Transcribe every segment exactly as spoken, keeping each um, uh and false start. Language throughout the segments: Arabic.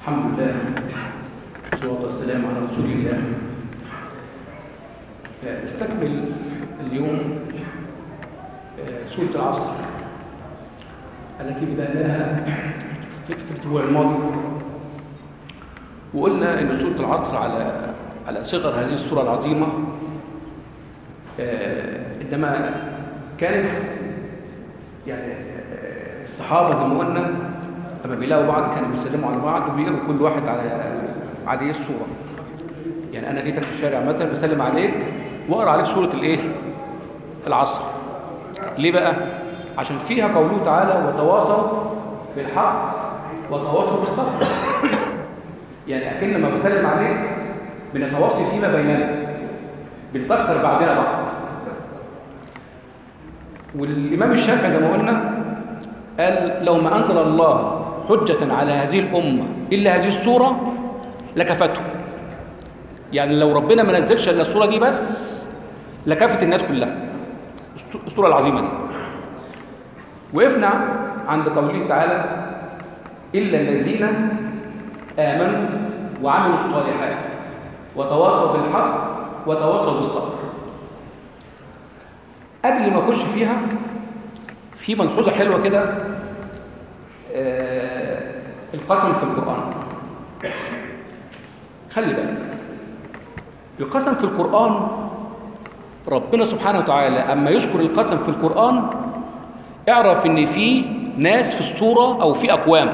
الحمد لله والصلاة والسلام على رسول الله. نستكمل اليوم سورة العصر التي بدأناها في الأسبوع الماضي، وقلنا أن سورة العصر على على صغر هذه السورة العظيمة، إنما كانت يعني الصحابة زي ما قلنا لما بيلاقوا بعض كانوا بيسلموا على بعض وبيقروا كل واحد على عليه السورة. يعني أنا جيتك في الشارع مثلا بسلم عليك وأقرأ عليك سورة الإيه؟ العصر. ليه بقى؟ عشان فيها قوله تعالى وتواصوا بالحق وتواصوا بالصبر. يعني أكن لما بسلم عليك بنتواصي فيما بيننا، بنذكر بعضنا بعض. والإمام الشافعي زي ما قلنا قال لو ما أنزل الله حجة على هذه الأمة إلا هذه السورة لكفته. يعني لو ربنا ما نزلش إلا السورة دي بس لكفت الناس كلها، السورة العظيمة دي. وقفنا عند قوله تعالى إلا الذين آمنوا وعملوا الصالحات وتواصوا بالحق وتواصوا بالصبر. قبل ما أخش فيها في ملحوظة حلوة كده، آه القسم في القرآن. خلي بالك، القسم في القرآن ربنا سبحانه وتعالى أما يذكر القسم في القرآن اعرف إن في ناس في السورة أو في أقوام.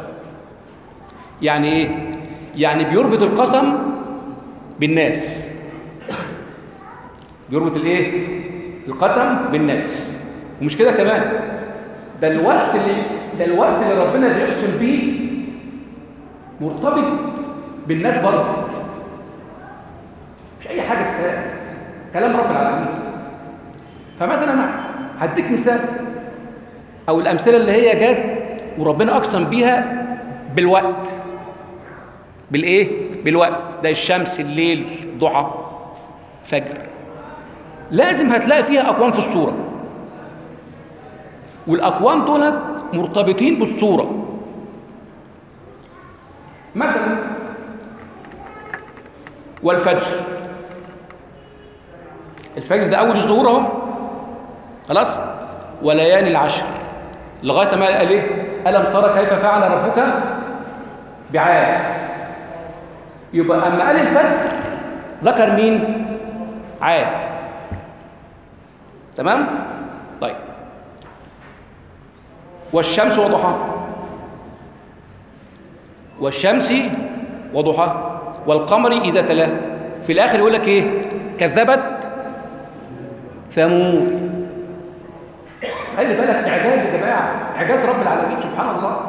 يعني إيه؟ يعني بيربط القسم بالناس، بيربط الإيه؟ القسم بالناس. ومش كده كمان، ده الوقت اللي ده الوقت اللي ربنا بيقسم بيه مرتبط بالناس برضه، مش اي حاجه تتقال، كلام رب العالمين. فمثلا انا هديك مثال او الامثله اللي هي جت وربنا اقسم بيها بالوقت. بالايه؟ بالوقت. ده الشمس، الليل، ضحى، فجر. لازم هتلاقي فيها اقوام في السوره، والأقوام دولت مرتبطين بالصورة. مثلا والفجر، الفجر ده أول الظهور أهو، خلاص. وليالي العشر لغاية ما قال إيه؟ ألم ترى كيف فعل ربك بعاد. يبقى أما قال الفجر ذكر مين؟ عاد. تمام؟ طيب. والشمس وضحاها، والشمس وضحاها والقمر إذا تلاه. في الآخر يقول لك إيه؟ كذبت ثمود. خلي بالك، إعجاز يا جماعة، إعجاز رب العالمين سبحان الله.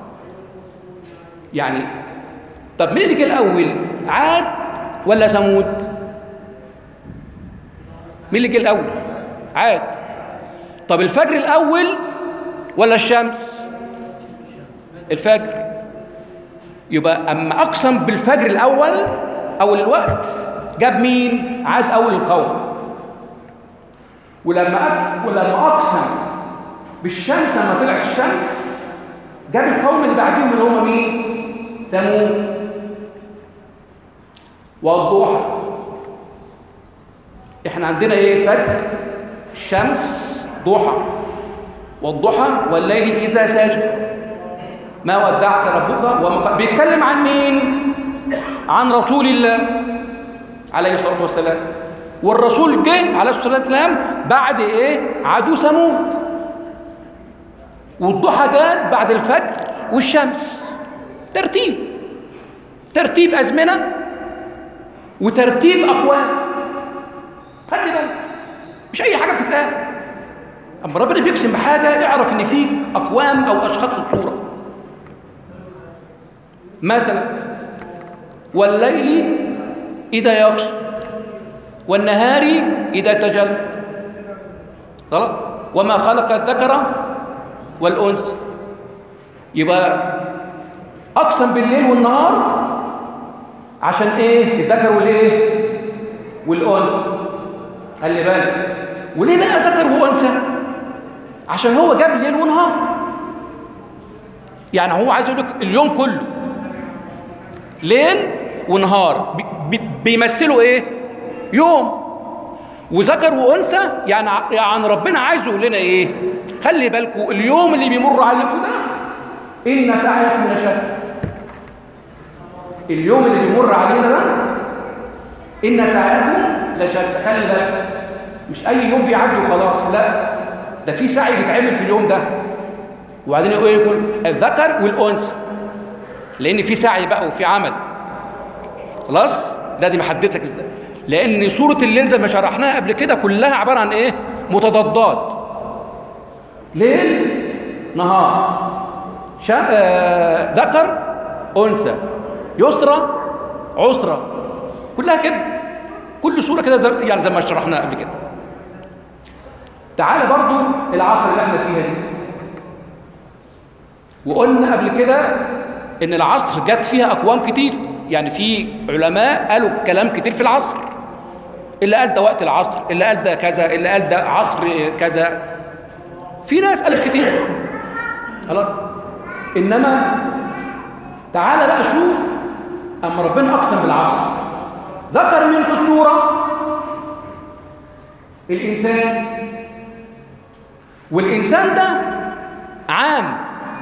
يعني طب مين اللي جه الأول؟ عاد ولا ثمود؟ مين اللي جه الأول؟ عاد. طب الفجر الأول ولا الشمس؟ الفجر. يبقى أما أقسم بالفجر الأول أول الوقت جاب مين؟ عاد أول القوم. ولما أك... ولما أقسم بالشمس لما طلعت الشمس جاب القوم اللي بعديهم اللي هم مين؟ ثمود. والضحى، إحنا عندنا إيه؟ فجر، شمس، ضحى. والضحى والليل إذا سجى ما ودعك ربك وما. بيتكلم عن مين؟ عن رسول الله عليه الصلاة والسلام. والرسول جه عليه الصلاة والسلام بعد إيه؟ عدو ثمود. والضحى جاءت بعد الفجر والشمس. ترتيب ترتيب أزمنة وترتيب أقوام. خلي بالك، مش أي حاجة بتتقال. أما ربنا بيقسم بحاجة اعرف إن في أقوام أو أشخاص في الصورة. مثلا والليل إذا يغشى والنهار إذا تجلى، خلاص. وما خلق الذكر والأنثى. يبقى أقسم بالليل والنهار عشان إيه؟ الذكر والإيه؟ والأنثى. خلي بالك. وليه بقى ذكر وأنثى؟ عشان هو جاب ليل ونهار. يعني هو عايز يقول لك اليوم كله ليل ونهار، بي بيمثلوا ايه؟ يوم. وذكر وانثى يعني يعني ربنا عايز يقول لنا ايه؟ خلي بالكم اليوم اللي بيمر عليكم ده ان سعيكم لشتى. اليوم اللي بيمر علينا ده ان سعيكم لشتى، خلي بالك مش اي يوم بيعدي وخلاص، لا ده في سعي بيتعمل في اليوم ده. وبعدين يقول يقول الذكر والانثى، لان في سعي بقى وفي عمل. خلاص ده دي محددتك ازاي، لان سوره الليل زي ما شرحناها قبل كده كلها عباره عن ايه؟ متضادات. ليل نهار، شا... آه... ذكر انثى، يسرى عسرى، كلها كده، كل سوره كده زي... يعني زي ما شرحناها قبل كده. تعالى برضو العصر اللي احنا فيها دي، وقلنا قبل كده ان العصر جت فيها اقوام كتير، يعني في علماء قالوا كلام كتير في العصر، اللي قال ده وقت العصر، اللي قال ده كذا، اللي قال ده عصر كذا، في ناس قالت كتير. خلاص. انما تعالى بقى شوف اما ربنا اقسم بالعصر ذكر من في السوره الانسان، والانسان ده عام،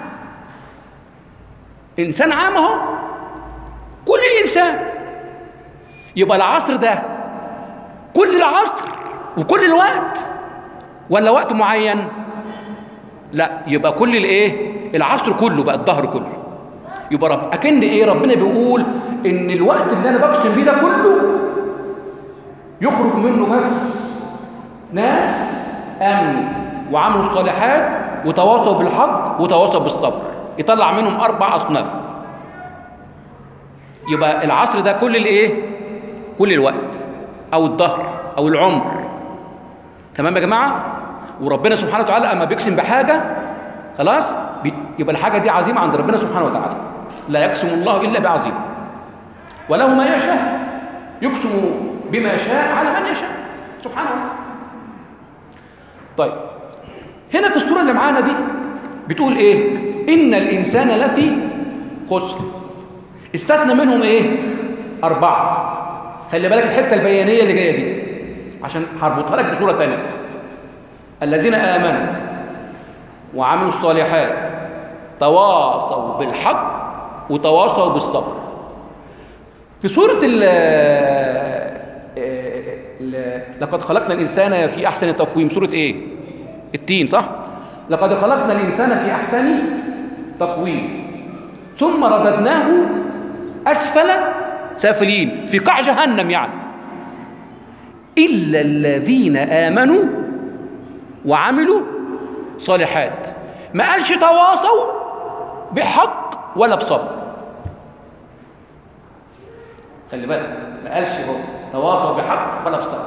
انسان عام اهو، كل الانسان. يبقى العصر ده كل العصر وكل الوقت ولا وقت معين؟ لا، يبقى كل الايه؟ العصر كله، بقى الظهر كله. يبقى رب اكن ايه؟ ربنا بيقول ان الوقت اللي انا بقسم بيه ده كله يخرج منه بس ناس امنوا وعملوا الصالحات وتواصوا بالحق وتواصوا بالصبر، يطلع منهم اربع اصناف. يبقى العصر ده كل الايه؟ كل الوقت او الظهر او العمر. تمام يا جماعه؟ وربنا سبحانه وتعالى اما بيقسم بحاجه خلاص يبقى الحاجه دي عظيمه عند ربنا سبحانه وتعالى، لا يقسم الله الا بعظيم، وله ما يشاء، يقسم بما شاء على من يشاء سبحانه وتعالى. طيب هنا في السوره اللي معانا دي بتقول ايه؟ ان الانسان لفي خسر، استثنى منهم ايه؟ اربعه. خلي بالك الحته البيانيه اللي جايه دي عشان هربطها لك بصوره ثانيه. الذين امنوا وعملوا الصالحات تواصوا بالحق وتواصوا بالصبر. في سوره ال لقد خلقنا الانسان في احسن تقويم، سوره ايه؟ التين، صح؟ لقد خلقنا الانسان في احسن تقويم ثم رددناه اسفل سافلين، في قاع جهنم يعني. الا الذين امنوا وعملوا صالحات، ما قالش تواصوا بحق ولا بصبر. خلي بالك ما قالش هو تواصوا بحق ولا بصبر.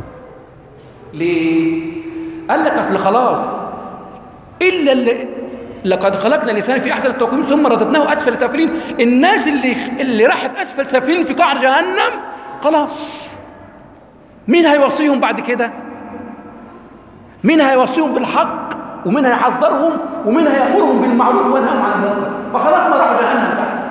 ليه؟ قال لك اصل خلاص الا اللي لقد خلقنا الانسان في احسن التقويم ثم رددناه اسفل سافلين. الناس اللي اللي راحت اسفل سافلين في قعر جهنم خلاص، مين هيوصيهم بعد كده؟ مين هيوصيهم بالحق ومين هيحذرهم ومين هيأمرهم بالمعروف وينهاهم عن المنكر؟ فخلاص ما راحوا جهنم تحت.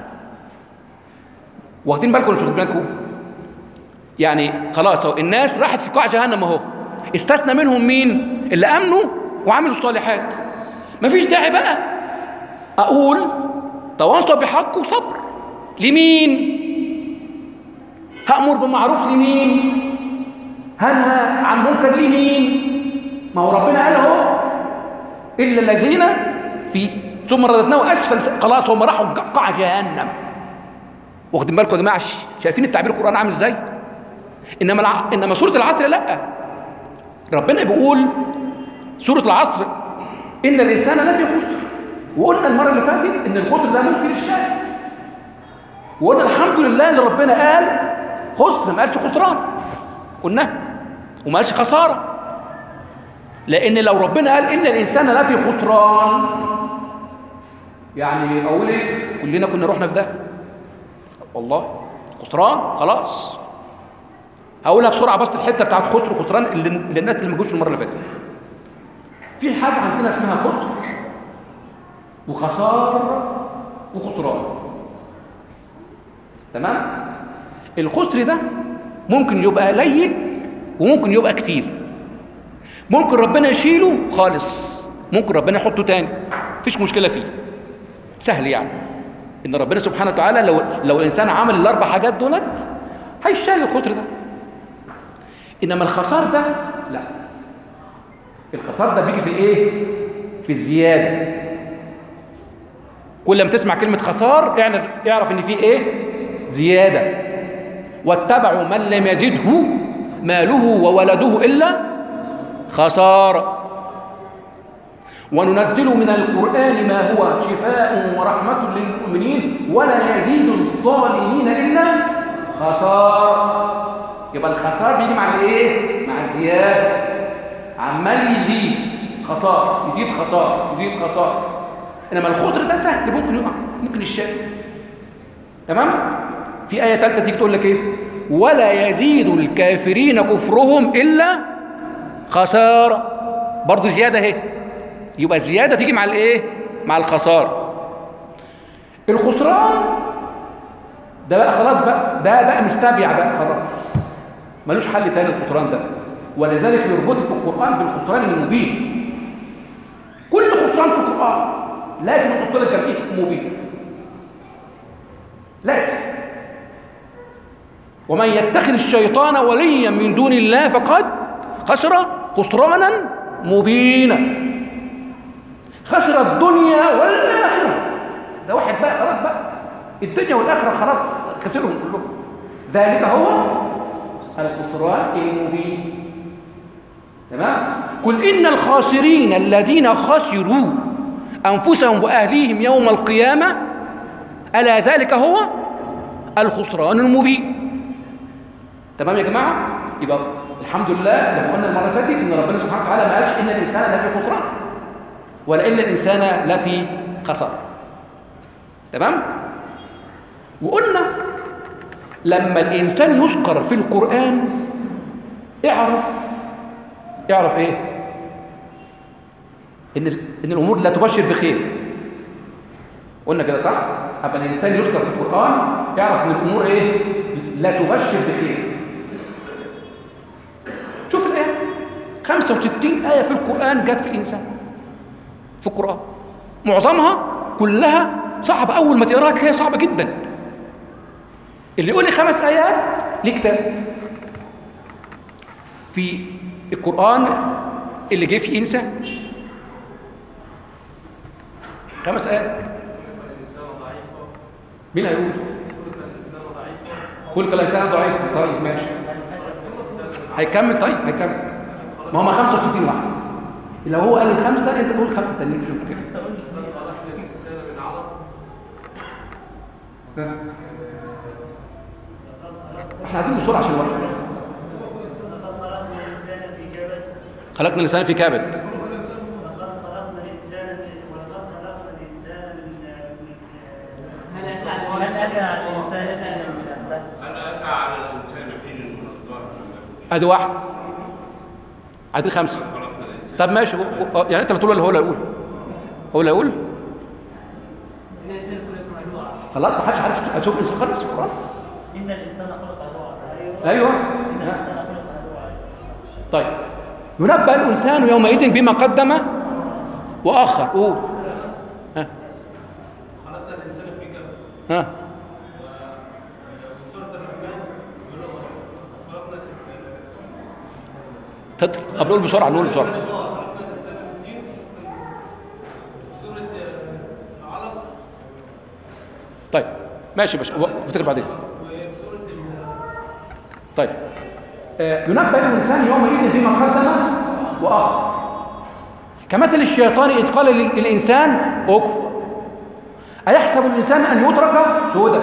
واخدين بالكم ولا مش واخدين بالكم؟ يعني خلاص اهو الناس راحت في قاع جهنم اهو، استثنى منهم مين؟ اللي امنوا وعملوا الصالحات. مفيش داعي بقى اقول تواصوا بحق وصبر لمين؟ هأمر بالمعروف لمين؟ هنهى عن منكر لمين؟ ما هو ربنا قال اهو الا الذين في ثم رددناه اسفل، خلاص هم راحوا قاع جهنم. واخدين بالكم يا جماعه؟ شايفين التعبير القرآن عامل ازاي؟ انما الع... انما سوره العصر لا، ربنا بيقول سوره العصر ان الانسان لفي خسر. وقلنا المره اللي فاتت ان الخسر ده ممكن الشك، وقلنا الحمد لله ان ربنا قال خسر ما قالش خسران، قلنا وما قالش خساره. لان لو ربنا قال ان الانسان لفي خسران يعني اقول ايه؟ كلنا كنا رحنا في ده والله. خسران خلاص. هقولها بسرعه بس الحته بتاعت خسر وخسران اللي للناس اللي ما جوش المره اللي فاتت. في حاجه عندنا اسمها خسر وخساره وخسران. تمام؟ الخسر ده ممكن يبقى قليل وممكن يبقى كتير. ممكن ربنا يشيله خالص، ممكن ربنا يحطه تاني، مفيش مشكلة فيه، سهل يعني. إن ربنا سبحانه وتعالى لو لو الإنسان عمل الأربع حاجات دولت هيشال الخسر ده. إنما الخسار ده لا، الخسار ده بيجي في إيه؟ في الزيادة. كل ما تسمع كلمة خسار اعرف إن في إيه؟ زيادة. واتبعوا من لم يزده ماله وولده إلا خسارة. وننزل من القرآن ما هو شفاء ورحمة للمؤمنين ولا يزيد الظالمين إلا خسارة. يبقى الخسارة بيجي مع الايه؟ مع الزيادة، عمال يزيد خسارة، يزيد خسارة، يزيد خسارة. انما الخسر ده سهل، ممكن يقع، ممكن يشال. تمام؟ في آية ثالثة تيجي تقول لك ايه؟ ولا يزيد الكافرين كفرهم إلا خسارة. برضه زيادة اهي. يبقى الزيادة تيجي مع الايه؟ مع الخسارة. الخسران ده بقى خلاص بقى، ده بقى مستبيع بقى خلاص، ملوش حل تاني الخسران ده. ولذلك يربطه في القرآن بالخسران المبين. كل خسران في القرآن لازم يحط لك جمعيه مبين، لازم. ومن يتخذ الشيطان وليا من دون الله فقد خسر خسرانا مبينا. خسر الدنيا والآخرة. ده واحد بقى خلاص بقى الدنيا والآخرة خلاص خسرهم كلهم. ذلك هو الخسران المبين. تمام؟ قل إن الخاسرين الذين خسروا أنفسهم وأهليهم يوم القيامة ألا ذلك هو الخسران المبين. تمام يا جماعة؟ يبقى الحمد لله لما قلنا المرة اللي فاتت إن ربنا سبحانه وتعالى ما قالش إن الإنسان لفي خسران ولا إن الإنسان لفي خسارة. تمام؟ وقلنا لما الإنسان يذكر في القرآن اعرف اعرف إيه؟ إن إن الأمور لا تبشر بخير. قلنا كده صح؟ أما الإنسان يذكر في القرآن يعرف إن الأمور إيه؟ لا تبشر بخير. شوف الآية خمسة وستين آية في القرآن جت في إنسان في القرآن، معظمها كلها صعبة. أول ما تقراها تلاقيها صعبة جدا. اللي يقول لي خمس آيات ليه كتاب في القرآن اللي جه في إنسان. خمس آيات. مين هيقول؟ خلق الإنسان ضعيفا. طيب ماشي، هيكمل. طيب هيكمل. ما هم خمسة وستين واحدة. لو هو قال الخمسة أنت تقول خمسة تانيين في كده. احنا عايزين بسرعة عشان الوقت. خلقنا الإنسان في كبد. ادي واحده، ادي خمسه. طب ماشي، يعني انت بتقول ولا هو اللي هيقول؟ هو اللي هيقول؟ خلاص ما حدش عارف اشوف الانسان خالص في القران. ان الانسان خلق هلوعا. ايوه ان الانسان خلق هلوعا. طيب ينبأ الانسان يومئذ بما قدم واخر. قول. ها خلقنا الانسان في كبد. ها طب نقول بسرعة نقول بسرعة. طيب ماشي باش افتكر بعدين. طيب آه ينبأ الإنسان يومئذ بما قدم وأخر. كمثل الشيطان إذ قال للإنسان اكفر أيحسب الإنسان أن يترك سدى.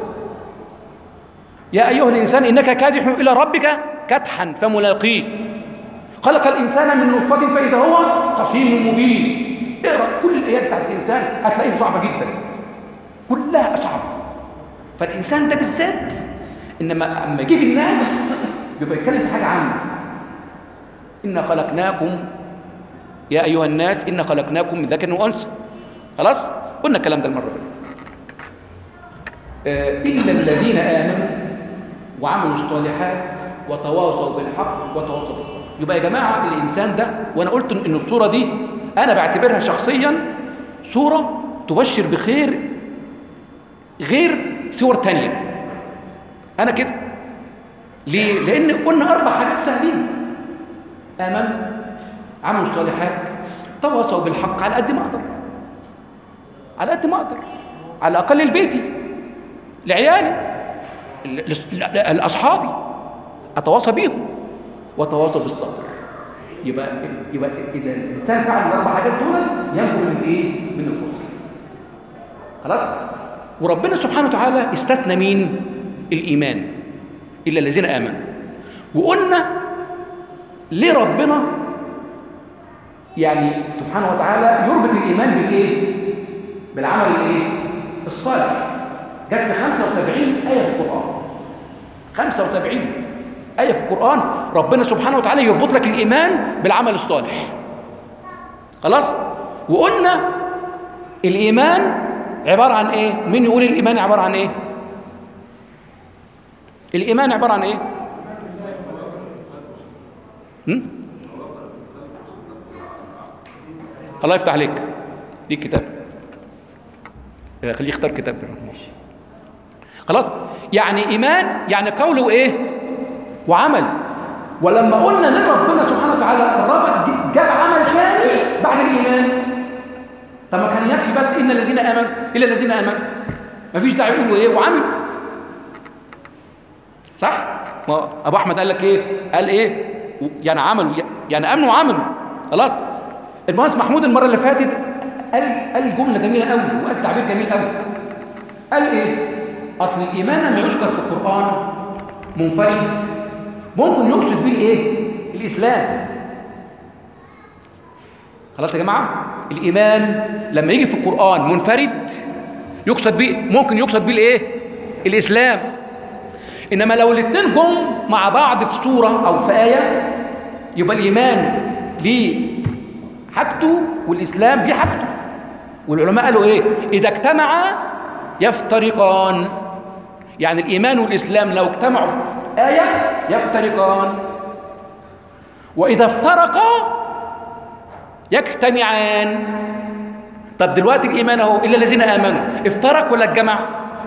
يا أيها الإنسان إنك كادح إلى ربك كدحا فملاقيه. خلق الإنسان من نطفة فإذا هو خصيم مبين. اقرأ كل الآيات بتاعت الإنسان هتلاقيها صعبة جدا، كلها صعبة. فالإنسان ده بالذات إنما أما يجيب الناس بيبقى يتكلم في حاجة عامة. إنا خلقناكم يا أيها الناس إنا خلقناكم من ذكر وأنثى. خلاص قلنا الكلام ده المرة اللي فاتت. آه إلا الذين آمنوا وعملوا الصالحات وتواصوا بالحق وتواصوا بالصبر. يبقى يا جماعة الإنسان ده، وأنا قلت إن الصورة دي أنا بعتبرها شخصيا صورة تبشر بخير غير صور تانية. أنا كده ليه؟ لأن قلنا أربع حاجات سهلين: آمنوا، عملوا الصالحات، تواصوا بالحق، على قد ما أقدر، على قد ما أقدر، على الأقل لبيتي، لعيالي، لأصحابي، أتواصى بيهم، وتواصوا بالصبر. يبقى يبقى إذا الإنسان فعل الأربع حاجات دول ينجو من إيه؟ من الخسر. خلاص؟ وربنا سبحانه وتعالى استثنى مين؟ الإيمان، إلا الذين آمنوا. وقلنا ليه ربنا يعني سبحانه وتعالى يربط الإيمان بالإيه؟ بالعمل الإيه؟ الصالح. جت في خمسة وسبعين آية في القرآن، خمسة وسبعين آية في القرآن ربنا سبحانه وتعالى يربط لك الإيمان بالعمل الصالح. خلاص؟ وقلنا الإيمان عبارة عن إيه؟ مين يقول الإيمان عبارة عن إيه؟ الإيمان عبارة عن إيه؟ هم؟ الله يفتح عليك، ليك كتاب، خليه يختار كتاب. ماشي خلاص. يعني إيمان يعني قول وإيه؟ وعمل. ولما قلنا ان ربنا سبحانه وتعالى ربط جاب عمل ثاني بعد الإيمان، طب ما كان يكفي بس إن الذين آمنوا إلا الذين آمنوا، مفيش داعي يقولوا إيه؟ وعمل. صح؟ ما أبو أحمد قال لك إيه؟ قال إيه؟ يعني عملوا، يعني آمنوا وعملوا. خلاص. المهندس محمود المرة اللي فاتت قال قال جملة جميلة قوي، وقال تعبير جميل قوي. قال إيه؟ أصل الإيمان لما يذكر في القرآن منفرد ممكن يقصد به إيه؟ الإسلام. خلاص يا جماعة؟ الإيمان لما يجي في القرآن منفرد يقصد به، ممكن يقصد به الإيه؟ الإسلام. إنما لو الاثنين جم مع بعض في سورة أو في آية يبقى الإيمان ليه حاجته والإسلام ليه حاجته. والعلماء قالوا إيه؟ إذا اجتمعا يفترقان. يعني الإيمان والإسلام لو اجتمعوا في آية يفترقان، وإذا افترقا يجتمعان. طب دلوقتي الإيمان أهو إلا الذين آمنوا افترق ولا اتجمع؟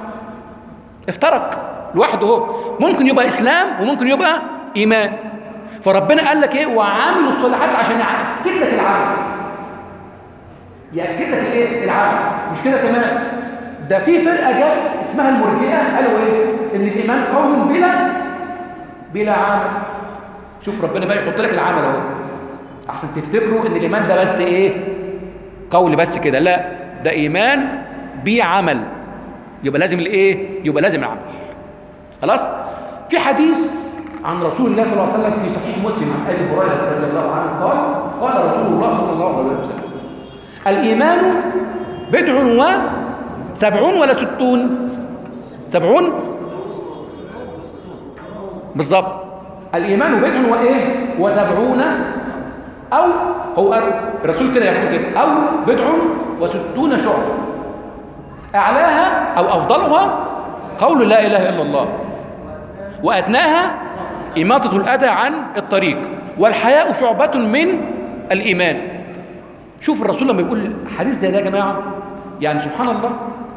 افترق لوحده هو. ممكن يبقى إسلام وممكن يبقى إيمان. فربنا قال لك إيه؟ وعاملوا الصالحات عشان يأكد لك العمل، يأكد لك الإيه؟ العمل. مش كده كمان، ده في فرقة جت اسمها المرجئة قالوا إيه؟ إن الإيمان قول بلا بلا عمل. شوف ربنا بقى يحط لك العمل أهو عشان تفتكروا إن الإيمان ده بس إيه؟ قول بس كده. لا، ده إيمان بعمل. يبقى لازم الإيه؟ يبقى لازم العمل. خلاص؟ في حديث عن رسول الله صلى الله عليه وسلم في صحيح مسلم عن أبي هريرة رضي الله عنه قال: قال رسول الله صلى الله عليه وسلم: الإيمان بضع وسبعون ولا ستون؟ سبعون بالضبط. الإيمان بضع وإيه؟ وسبعون، أو هو الرسول كده يقول كده، أو بضع وستون شعبة، أعلاها أو أفضلها قول لا إله إلا الله، وأدناها إماطة الأذى عن الطريق، والحياء شعبة من الإيمان. شوف الرسول لما يقول حديث زي ده يا جماعة، يعني سبحان الله،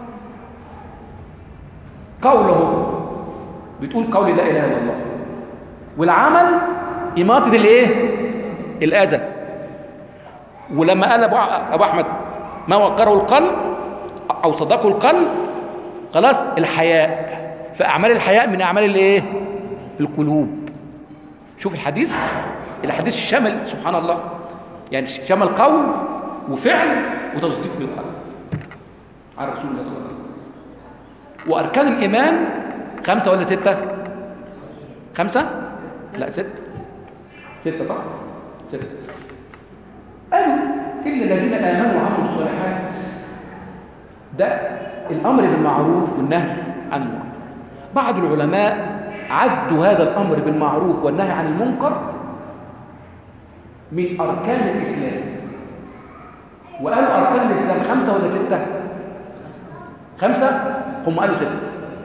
قوله بتقول قول لا إله إلا الله، والعمل إماطة الإيه؟ الأذى. ولما قال أبو أحمد ما وقره القلب أو صدقه القلب، خلاص، الحياء. فأعمال الحياء من أعمال الإيه؟ القلوب. شوف الحديث، الحديث شمل سبحان الله، يعني شمل قول وفعل وتصديق بالقلب على رسول الله صلى الله عليه وسلم. وأركان الإيمان خمسة ولا ستة؟ خمسة؟ لا ستة. ستة صح؟ ستة. قالوا إلا الذين آمنوا وعملوا الصالحات، ده الأمر بالمعروف والنهي عن المنكر. بعض العلماء عدوا هذا الأمر بالمعروف والنهي عن المنكر من أركان الإسلام، وقالوا أركان الإسلام خمسة ولا ستة؟ خمسة؟ هم قالوا ستة.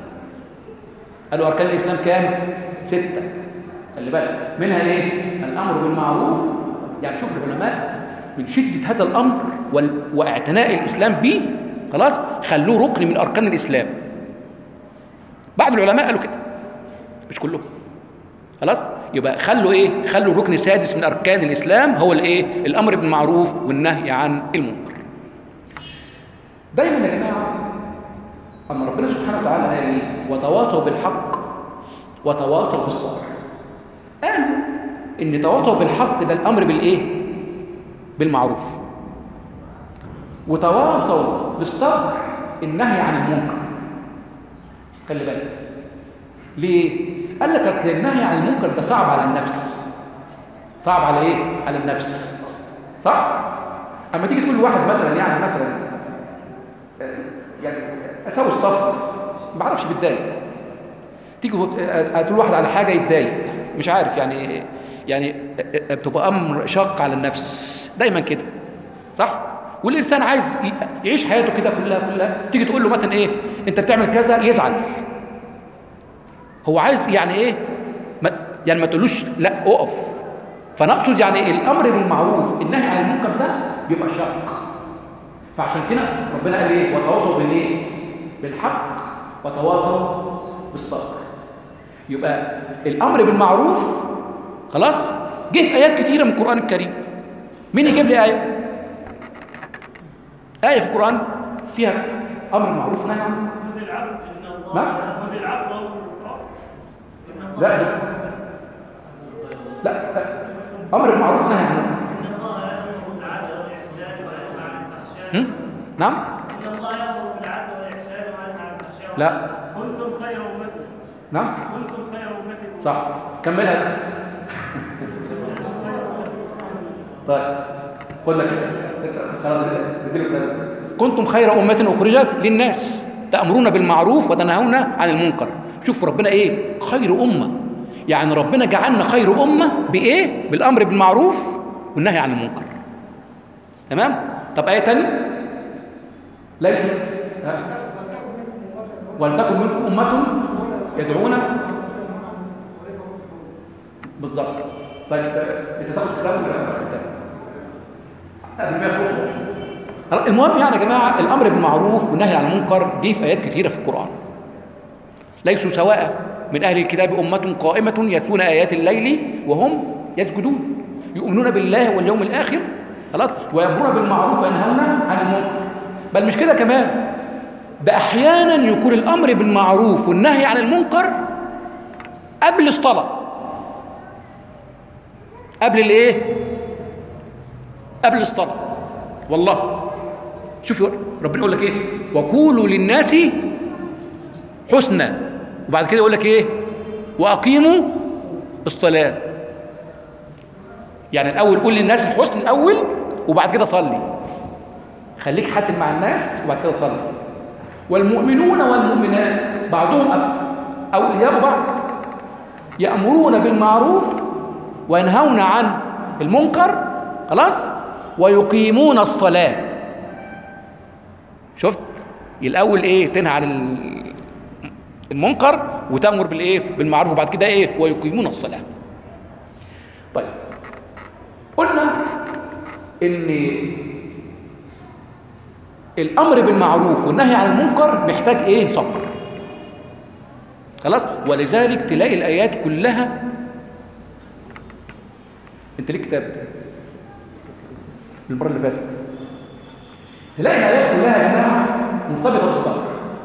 قالوا أركان الإسلام كام؟ ستة. خلي بالك منها إيه؟ الأمر بالمعروف. يعني شوف العلماء من شدة هذا الأمر وال... واعتناء الإسلام به خلاص خلوه ركن من أركان الإسلام. بعض العلماء قالوا كده، مش كلهم. خلاص يبقى خلوا إيه؟ خلوا الركن السادس من أركان الإسلام هو الإيه؟ الأمر بالمعروف والنهي عن المنكر. دايما يا جماعة أما ربنا سبحانه وتعالى قال إيه؟ وتواصوا بالحق وتواصوا بالصبر. قالوا إن تواصوا بالحق ده الأمر بالإيه؟ بالمعروف. وتواصوا بالصبر النهي عن المنكر. خلي بالك. ليه؟ قال لك النهي عن المنكر ده صعب على النفس. صعب على إيه؟ على النفس. صح؟ أما تيجي تقول لواحد مثلا يعني مثلا يعني أسوي الصف ما بعرفش بيتضايق. تيجي تقول واحد على حاجة يتضايق، مش عارف يعني يعني بتبقى أمر شاق على النفس دايما كده. صح؟ والإنسان عايز يعيش حياته كده كلها كلها تيجي تقول له مثلا إيه أنت بتعمل كذا يزعل. هو عايز يعني إيه ما يعني ما تقولوش لا أقف. فنقصد يعني الأمر بالمعروف النهي عن المنكر ده بيبقى شاق. فعشان كده ربنا قال ايه وتواصوا بالايه بالحق وتواصوا بالصبر. يبقى الامر بالمعروف خلاص جه في ايات كتيره من القران الكريم. مين يجيب لي ايه ايه في القران فيها امر معروف نهي عن نعم لا لا لا امر بالمعروف نهي عن نعم إن الله يأمر بالعدل والإحسان وينهى عن الفحشاء. لا كنتم خير أمة. نعم كنتم خير أمة. صح كملها. طيب خد لك خلاص كنتم خير أمة أخرجت للناس تأمرون بالمعروف وتنهون عن المنكر. شوف ربنا إيه خير أمة. يعني ربنا جعلنا خير أمة بإيه بالأمر بالمعروف والنهي عن المنكر. تمام. طب آية تانية ليس ولتكن منكم أمة يدعون بالضبط. طيب انت تاخد كتاب ولا كتاب قبل ما يخلص. المهم يعني يا جماعه الامر بالمعروف والنهي عن المنكر دي في ايات كثيره في القران. ليسوا سواء من اهل الكتاب امه قائمه يتلون ايات الليل وهم يسجدون يؤمنون بالله واليوم الاخر خلاص ويأمرون بالمعروف وينهون عن المنكر. بل مش كده كمان ده احيانا يكون الامر بالمعروف والنهي عن المنكر قبل الصلاه. قبل الايه قبل الصلاه. والله شوف ربنا يقول لك ايه وقولوا للناس حسنا وبعد كده يقول لك ايه واقيموا الصلاه. يعني الاول قول للناس الحسن الاول وبعد كده صلي. خليك حاسب مع الناس وبعد كده صلي. والمؤمنون والمؤمنات بعضهم اولياء بعض يأمرون بالمعروف وينهون عن المنكر خلاص ويقيمون الصلاة. شفت الاول ايه تنهى عن المنكر وتأمر بالايه بالمعروف وبعد كده ايه ويقيمون الصلاة. طيب قلنا ان الامر بالمعروف والنهي عن المنكر محتاج ايه صبر خلاص. ولذلك تلاقي الايات كلها انت ليك كتاب المره اللي فاتت تلاقي الايات كلها يا جماعه مرتبطه بالصبر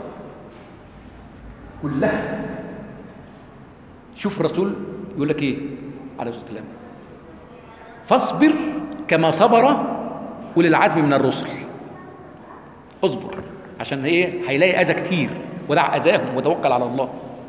كلها. شوف الرسول يقول لك ايه عليه الصلاه والسلام فاصبر كما صبر اولي العزم من الرسل. اصبر عشان ايه هيلاقي اذى كتير ودع اذاهم وتوكل على الله.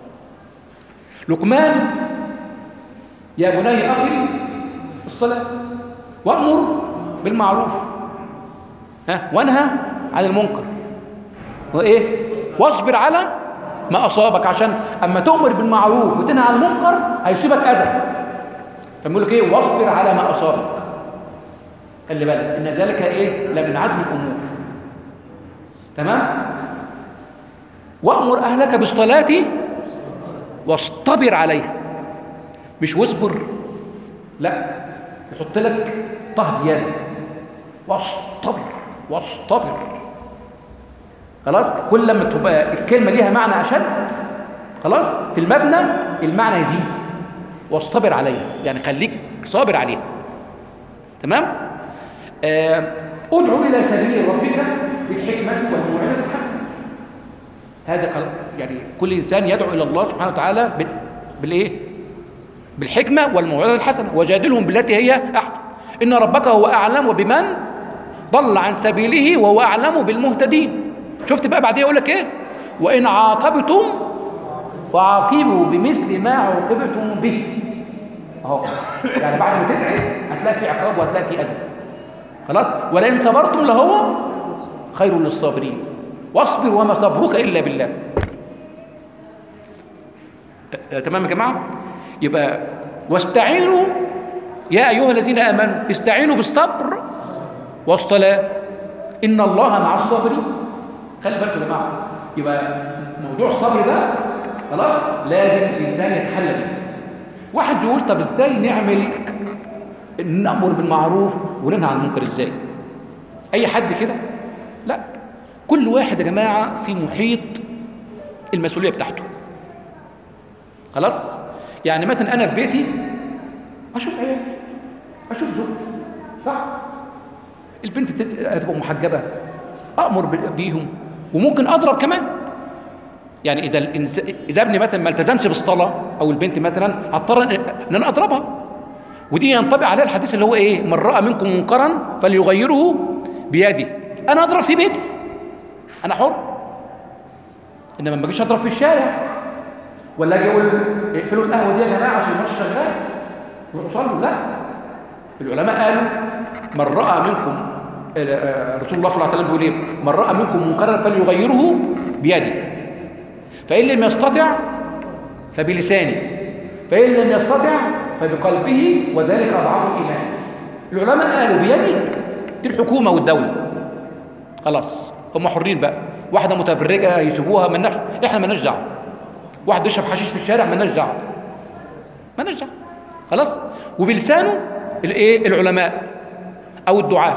لقمان يا بني اقم الصلاه وامر بالمعروف ها وانهى عن المنكر وايه واصبر على ما اصابك. عشان اما تؤمر بالمعروف وتنهى عن المنكر هيصيبك اذى. فبيقول لك ايه واصبر على ما اصابك. خلي بالك ان ذلك ايه لمن عزم الامور. تمام. وامر اهلك بالصلاه واصطبر عليها، مش واصبر، لا، يحط لك طه زياده، واصطبر واصطبر. خلاص، كل لما تبقى الكلمه ليها معنى اشد، خلاص، في المبنى المعنى يزيد. واصطبر عليها يعني خليك صابر عليها. تمام. آه، ادعو الى سبيل ربك بالحكمه والموعظه الحسنه. هذا يعني كل انسان يدعو الى الله سبحانه وتعالى بالايه؟ بالحكمه والموعظه الحسنه، وجادلهم بالتي هي احسن، ان ربك هو اعلم بمن ضل عن سبيله وهو اعلم بالمهتدين. شفت بقى بعدين يقول لك ايه؟ وان عاقبتم فعاقبوا بمثل ما عوقبتم به. اهو يعني بعد ما تدعي هتلاقي في عقاب وهتلاقي في اذى. خلاص، ولئن صبرتم لهو خير للصابرين واصبر وما صبرك الا بالله. تمام يا جماعه؟ يبقى واستعينوا يا ايها الذين امنوا استعينوا بالصبر والصلاه ان الله مع الصابرين. خلي بالكم يا جماعه، يبقى موضوع الصبر ده خلاص لازم الانسان يتحلى به. واحد يقول طب ازاي نعمل نأمر بالمعروف وننهى عن المنكر ازاي؟ اي حد كده؟ لا، كل واحد يا جماعه في محيط المسؤوليه بتاعته. خلاص؟ يعني مثلا انا في بيتي اشوف عيالي، اشوف زوجتي، صح؟ البنت تبقى محجبه امر بيهم، وممكن اضرب كمان. يعني اذا اذا ابني مثلا ما التزمش بالصلاه او البنت مثلا هضطر ان انا اضربها. ودي ينطبق عليها الحديث اللي هو ايه؟ من راى منكم منكرا فليغيره بيده. انا اضرب في بيتي، انا حر، انما ما اجيش اضرب في الشارع ولا اجي اقول اقفلوا القهوه دي يا جماعه عشان الماتش شغال وصلوا. لا، العلماء قالوا من راى منكم، رسول الله صلى الله عليه وسلم بيقول ايه؟ من راى منكم منكرا فليغيره بيده، فان لم يستطع فبلسانه، فان لم يستطع فبقلبه، وذلك اضعف الايمان. العلماء قالوا بيدي دي الحكومه والدوله، خلاص هم حرين بقى. واحده متبرجه يسيبوها، مالناش، احنا مالناش دعوه. واحد يشرب حشيش في الشارع، مالناش دعوه، مالناش دعوه، خلاص. وبلسانه الايه؟ العلماء او الدعاة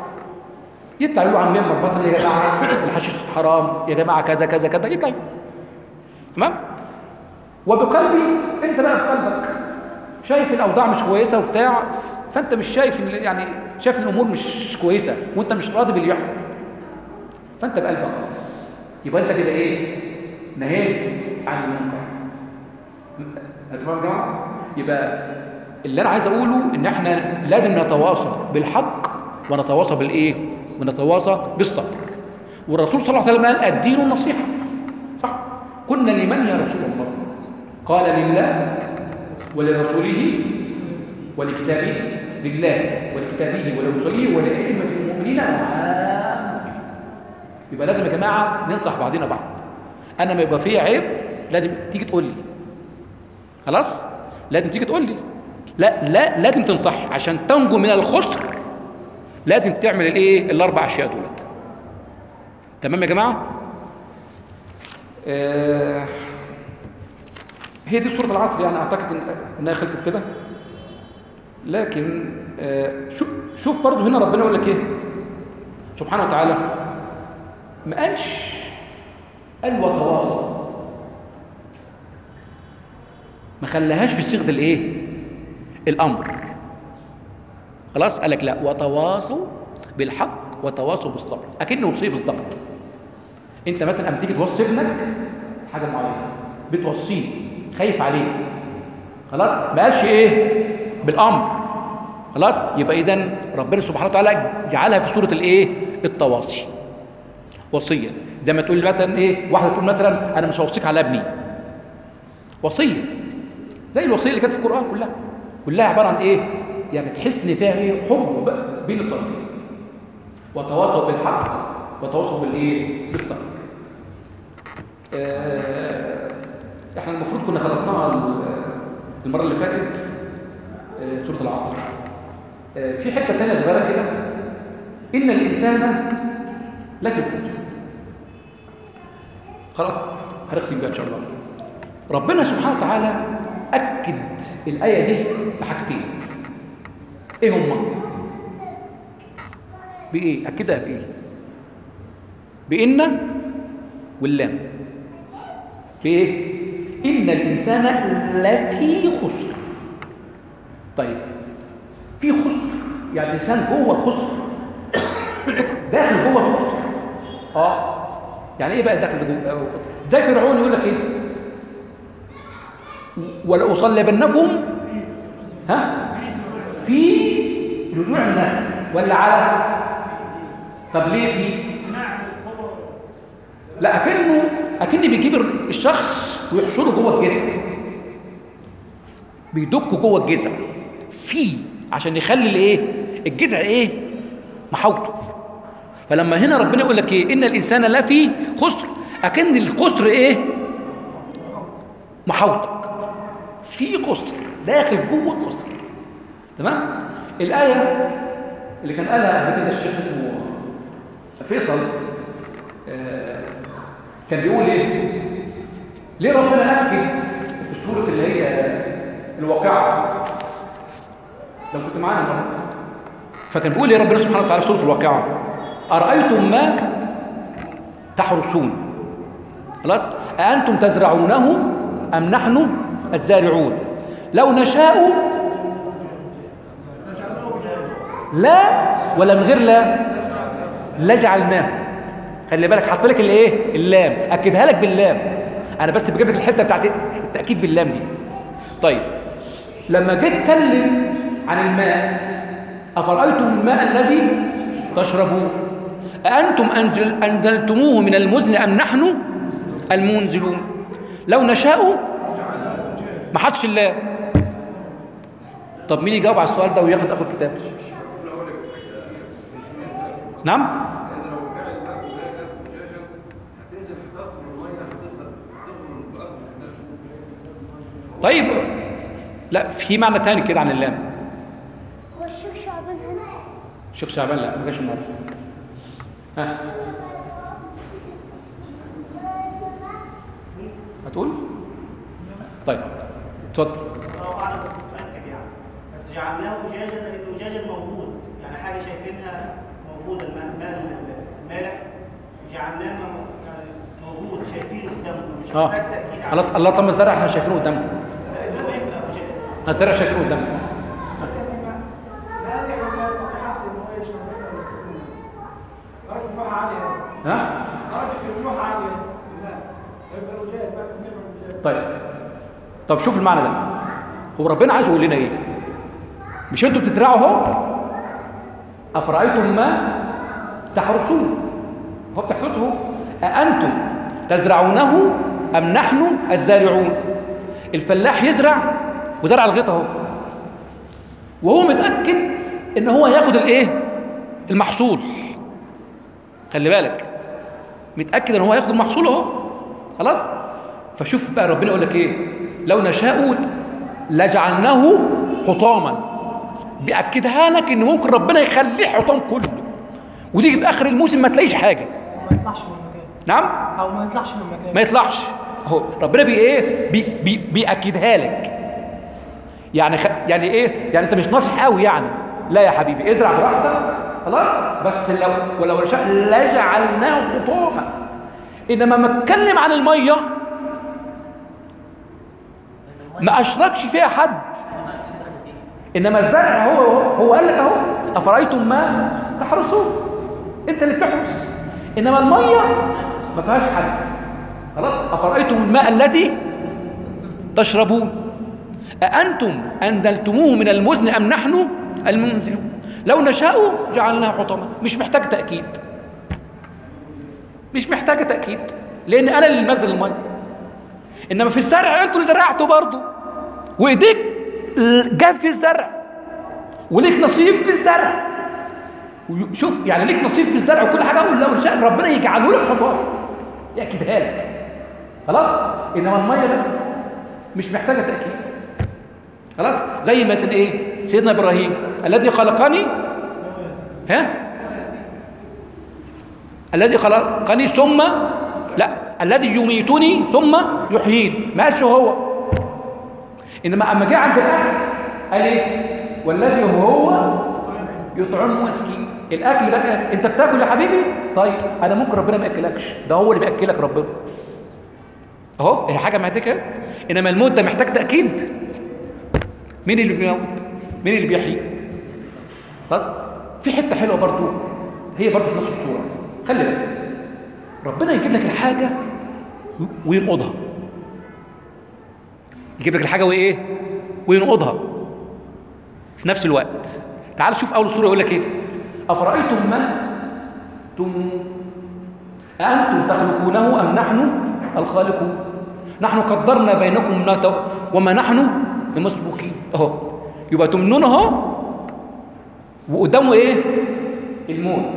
يطلع يقولوا عن منبر مثلا يا جماعه الحشيش حرام، يا جماعه كذا كذا كذا، يطلع. تمام. وبقلبي انت بقى بقلبك شايف الاوضاع مش كويسه وبتاع، فانت مش شايف يعني شايف الامور مش كويسه وانت مش راضي باللي يحصل، فانت بقلبك خلاص، يبقى انت كده ايه؟ نهيت عن المنكر. تمام يا جماعه؟ يبقى اللي انا عايز اقوله ان احنا لازم نتواصى بالحق ونتواصى بالايه؟ ونتواصى بالصبر. والرسول صلى الله عليه وسلم قال الدين النصيحه، صح؟ قلنا لمن يا رسول الله؟ قال لله ولرسوله ولكتابه، لله ولكتابه ولرسوله ولأئمة المؤمنين وعامة. يبقى لازم يا جماعه ننصح بعضنا بعض. انا ما يبقى فيه عيب لازم تيجي تقول لي، خلاص؟ لازم تيجي تقول لي، لا لا لازم تنصح عشان تنجو من الخسر. لازم تعمل الايه؟ الاربع اشياء دولت. تمام يا جماعه؟ آه هي دي سوره العصر، يعني اعتقد إن انها خلصت كده. لكن آه شوف شوف برضه هنا ربنا يقول لك ايه سبحانه وتعالى؟ ما قالش قال وتواصوا، ما خلاهاش في صيغه الايه؟ الامر. خلاص؟ قال لك لا، وتواصوا بالحق وتواصوا بالصبر، اكنه وصيه بالظبط. انت مثلا لما تيجي توصي ابنك حاجه معينه بتوصيه، خايف عليه، خلاص؟ ما قالش ايه؟ بالامر. خلاص؟ يبقى اذا ربنا سبحانه وتعالى جعلها في سوره الايه؟ التواصي، وصيه. زي ما تقول مثلا ايه؟ واحده تقول مثلا انا مش هوصيك على ابني، وصيه زي الوصيه اللي كانت في القران كلها، كلها عباره عن ايه؟ يعني تحس ان فيها ايه؟ حب بين الطرفين. وتواصوا بالحق وتواصوا بالايه؟ بالصبر. آه احنا المفروض كنا خلصناها المره اللي فاتت، آه سوره العصر. آه في حته ثانيه صغيره كده، ان الانسان لفي خسر. خلاص هنختم بقى ان شاء الله. ربنا سبحانه وتعالى أكد الآية دي بحاجتين. إيه هما؟ بإيه؟ أكدها بإيه؟ بإن واللام. بإيه؟ إن الإنسان لفي خسر. طيب في خسر يعني الإنسان جوه الخسر، داخل جوه الخسر. آه يعني إيه بقى داخل جوه؟ ده فرعون يقول لك إيه؟ ولأصلبنكم ها في جذوع النخل ولا على؟ طب ليه في؟ لا أكنه أكنه بيجيب الشخص ويحشره جوه الجذع، بيدكه جوه الجذع في عشان يخلي الايه الجذع ايه محوطه. فلما هنا ربنا يقول لك ايه ان الانسان لفي خسر، اكن الخسر ايه محوطك في خسر، داخل جوه الخسر. تمام. الايه اللي كان قالها قبل كده الشيخ اسمه فيصل آه كان بيقول ايه ليه ربنا اكد في سوره اللي هي الواقعه، لو كنت معانا مرة. فكان بيقول ايه ربنا سبحانه وتعالى في سوره الواقعه ارايتم ما تحرثون، خلاص اانتم تزرعونه ام نحن الزارعون لو نشاء لا ولا من غير لا لجعلناه. خلي بالك حط لك الايه اللام، اكدها لك باللام، انا بس بجيب لك الحته بتاعت التاكيد باللام دي. طيب لما جيت اتكلم عن الماء افرايتم الماء الذي تشربون اانتم أنزل انزلتموه من المزن ام نحن المنزلون لو نشاء ما حطش اللام. طب مين يجاوب على السؤال ده وياخد اخد كتاب؟ نعم. طيب لا في معنى تاني كده عن اللام. هو الشيخ شعبان هنا؟ الشيخ شعبان لا ما جاش النهارده. ها هتقول؟ طيب اتفضل. الله اعلم بس متاكد يعني، بس جعلناه اجاجا لانه اجاجا موجود، يعني حاجه شايفينها موجوده، الماء الماء المالح جعلناه يعني موجود شايفينه قدامكم، مش اه محتاج تاكيد عليه. الله الله. طب ما الزرع احنا شايفينه قدامنا، لانه يبقى اجاجا. الزرع شايفينه قدامنا. ها؟ طيب طب شوف المعنى ده، هو ربنا عايز يقول لنا ايه؟ مش انتوا بتزرعوا اهو افرايتم ما تحرثون، هو بتحرثه اانتم تزرعونه ام نحن الزارعون. الفلاح يزرع وزرع الغيط اهو وهو متاكد ان هو هياخد الايه المحصول، خلي بالك متاكد ان هو هياخد المحصول اهو خلاص. فشوف بقى ربنا يقول لك ايه لو نشاء لجعلناه حطاما، بيأكدها لك ان ممكن ربنا يخليه حطام كله وتيجي في اخر الموسم ما تلاقيش حاجه، ما يطلعش من المكان. نعم او ما يطلعش من المكان، ما يطلعش اهو. ربنا بي ايه بي بي بيأكدها لك يعني خ... يعني ايه يعني انت مش ناصح قوي يعني، لا يا حبيبي ازرع براحتك خلاص، بس لو ولو شاء لجعلناه حطاما. انما ما اتكلم عن الميه ما اشركش فيها حد، انما الزرع هو هو قال لك اهو افرايتم ما تحرثون، انت اللي بتحرث، انما الميه ما فيهاش حد خلاص. افرايتم الماء الذي تشربون اانتم انزلتموه من المزن ام نحن المنزلون لو نشاء جعلناه حطاما. مش محتاج تاكيد، مش محتاجه تاكيد لان انا اللي منزل الميه. انما في الزرع انتوا اللي زرعتوا برضه وايديك جت في الزرع وليك نصيب في الزرع. شوف يعني ليك نصيب في الزرع وكل حاجه، اقول لو شاء ربنا يجعله لك حطام ياكدها لك خلاص. انما الميه ده مش محتاجه تاكيد خلاص. زي ما تبقى ايه سيدنا ابراهيم الذي خلقني ها الذي خلقني ثم لا الذي يميتني ثم يحيين، ما قالش هو. انما اما جه عند الاكل قال ايه؟ والذي هو يطعم مسكين. الاكل بقى انت بتاكل يا حبيبي، طيب انا ممكن ربنا ما ياكلكش، ده هو اللي بياكلك ربنا اهو، هي حاجه محتاجه. انما الموت ده محتاج تاكيد. مين اللي بيموت؟ مين اللي بيحيي؟ خلاص. في حته حلوه برضو، هي برضو في نفس الصوره. خلي بالك، ربنا يجيب لك الحاجه وينقضها، يجيب لك الحاجه وايه؟ وينقضها في نفس الوقت. تعال شوف اول سوره يقول لك ايه؟ افرايتم ما تمنون اانتم تخلقونه ام نحن الخالقون نحن قدرنا بينكم الموت وما نحن بمسبوقين. اهو يبقى تمنون اهو، وقدامه ايه؟ الموت.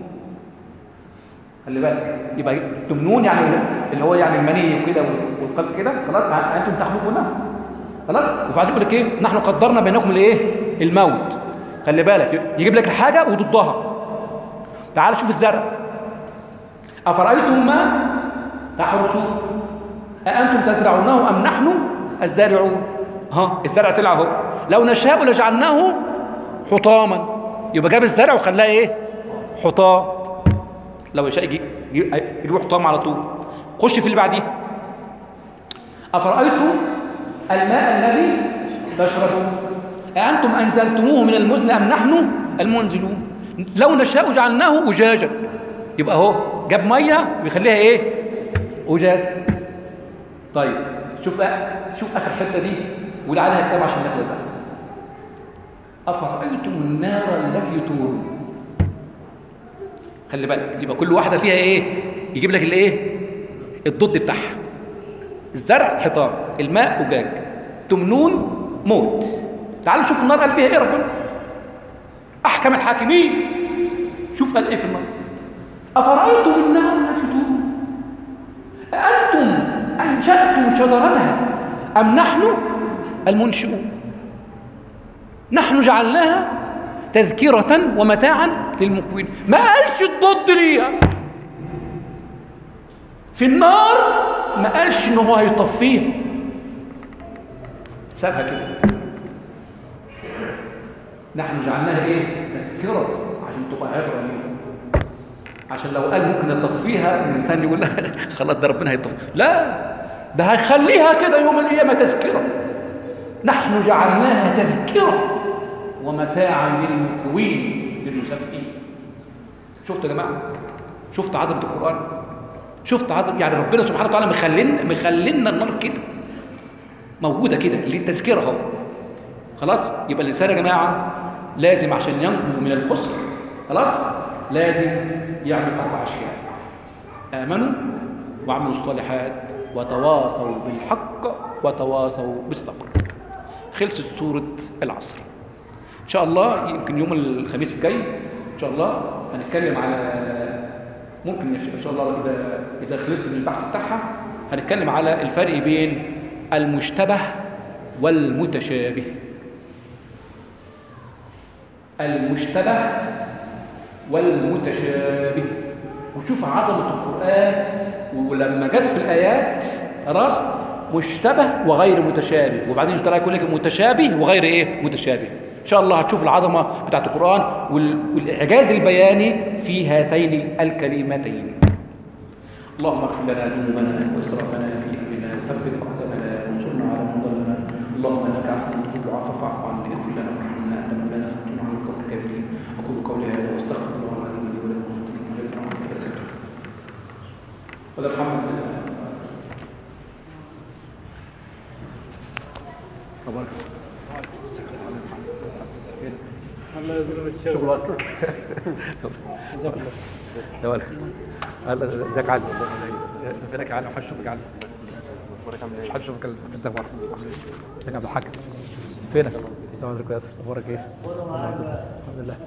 خلي بالك، يبقى تمنون يعني اللي هو يعني المني وكده والقلب كده، خلاص انتم تخلقونه، خلاص. وبعدين يقول لك ايه؟ نحن قدرنا بينكم الايه؟ الموت. خلي بالك، يجيب لك الحاجه وضدها. تعال شوف الزرع. افرايتم ما تحرثون أأنتم تزرعونه أم نحن الزارعون؟ ها الزرع طلع اهو. لو نشاء لجعلناه حطاما، يبقى جاب الزرع وخلاه ايه؟ حطام. لو يشاء يجي يجيب حطام على طول. خش في اللي بعديه. أفرأيتم الماء الذي تشربون أأنتم أنزلتموه من المزن أم نحن المنزلون؟ لو نشاء جعلناه أجاجا، يبقى اهو جاب ميه ويخليها ايه؟ أجاج. طيب شوف شوف اخر حته دي وقول عليها كتاب عشان ناخد بقى. افرايتم النار التي تورون. خلي بالك، يبقى كل واحده فيها ايه؟ يجيب لك الايه؟ الضد بتاعها. الزرع حطام، الماء أجاج، تمنون موت. تعالوا شوف النار قال فيها ايه ربنا. احكم الحاكمين. شوف قال ايه في النار. افرايتم النار التي تورون أأنتم أنشأتم شجرتها أم نحن المنشئون؟ نحن جعلناها تذكرة ومتاعا للمقوين. ما قالش الضد ليها في النار، ما قالش إنه هو هيطفيها، سابها كده. نحن جعلناها إيه؟ تذكرة عشان تبقى عبرة ليكم، عشان لو قال ممكن يطفيها الإنسان يقول لا خلاص ده ربنا هيطفي. لا، ده هيخليها كده يوم القيامة تذكرة. نحن جعلناها تذكرة ومتاعا للمقوين للمسافرين. شفتوا يا جماعة؟ شفت عظمة القرآن؟ شفت عظمة يعني ربنا سبحانه وتعالى مخلينا مخلينا النار كده موجودة كده للتذكرة اهو. خلاص. يبقى الإنسان يا جماعة لازم عشان ينجو من الخسر خلاص لازم يعمل أربع أشياء: آمنوا وعملوا الصالحات وتواصوا بالحق وتواصوا بالصبر. خلصت سورة العصر. إن شاء الله يمكن يوم الخميس الجاي إن شاء الله هنتكلم على، ممكن إن شاء الله إذا إذا خلصت من البحث بتاعها هنتكلم على الفرق بين المشتبه والمتشابه. المشتبه والمتشابه، وشوف عظمة القرآن. ولما جت في الآيات خلاص مشتبه وغير متشابه، وبعدين ترى يقول لك متشابه وغير ايه؟ متشابه. ان شاء الله هتشوف العظمة بتاعت القرآن والإعجاز البياني في هاتين الكلمتين. اللهم اغفر لنا ذنوبنا واسرافنا في امرنا وثبت اقدامنا وانصرنا على من ضلنا. اللهم انك عفو تحب العفو فاعف عنا، اغفر لنا وارحمنا انت مولانا فانصرنا على القوم الكافرين. اقول قولي هذا واستغفر الله العظيم لي ولكم ولا الحمد لله. تبارك الله يزرم الشغل. جزاك الله. هلا ازيك علي؟ فينك يا علي؟ وحش اشوفك يا علي. مش حد اشوفك قدام واحد. ازيك يا عبد الحاج؟ فينك؟ تمام ذكريات. اخبارك ايه؟ الحمد لله.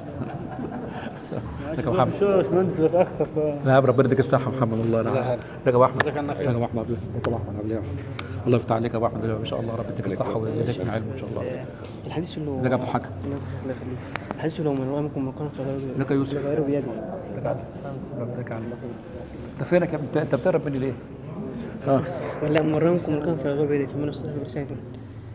ازيك يا محمد؟ يا باشمهندس بتاخر. لا ربنا يديك الصحه محمد. والله انا ازيك يا ابو احمد؟ ازيك يا ابو احمد؟ ازيك يا ابو احمد؟ الله يفتح عليك يا ابو احمد ما شاء الله، رب يديك الصحه ويزيدك من علم ان شاء الله. الحديث اللي هو ازيك يا عبد الحكم؟ الله يخليك. الحديث اللي هو من رأيكم مكان فغيره ازيك يا يوسف؟ فغيره بيده. ازيك يا علي؟ ازيك يا علي؟ انت فينك يا ابني؟ انت- انت بتهرب مني ليه؟ اه ولا من رأيكم مكان فغيره بيده فمن استطاع فليسافر.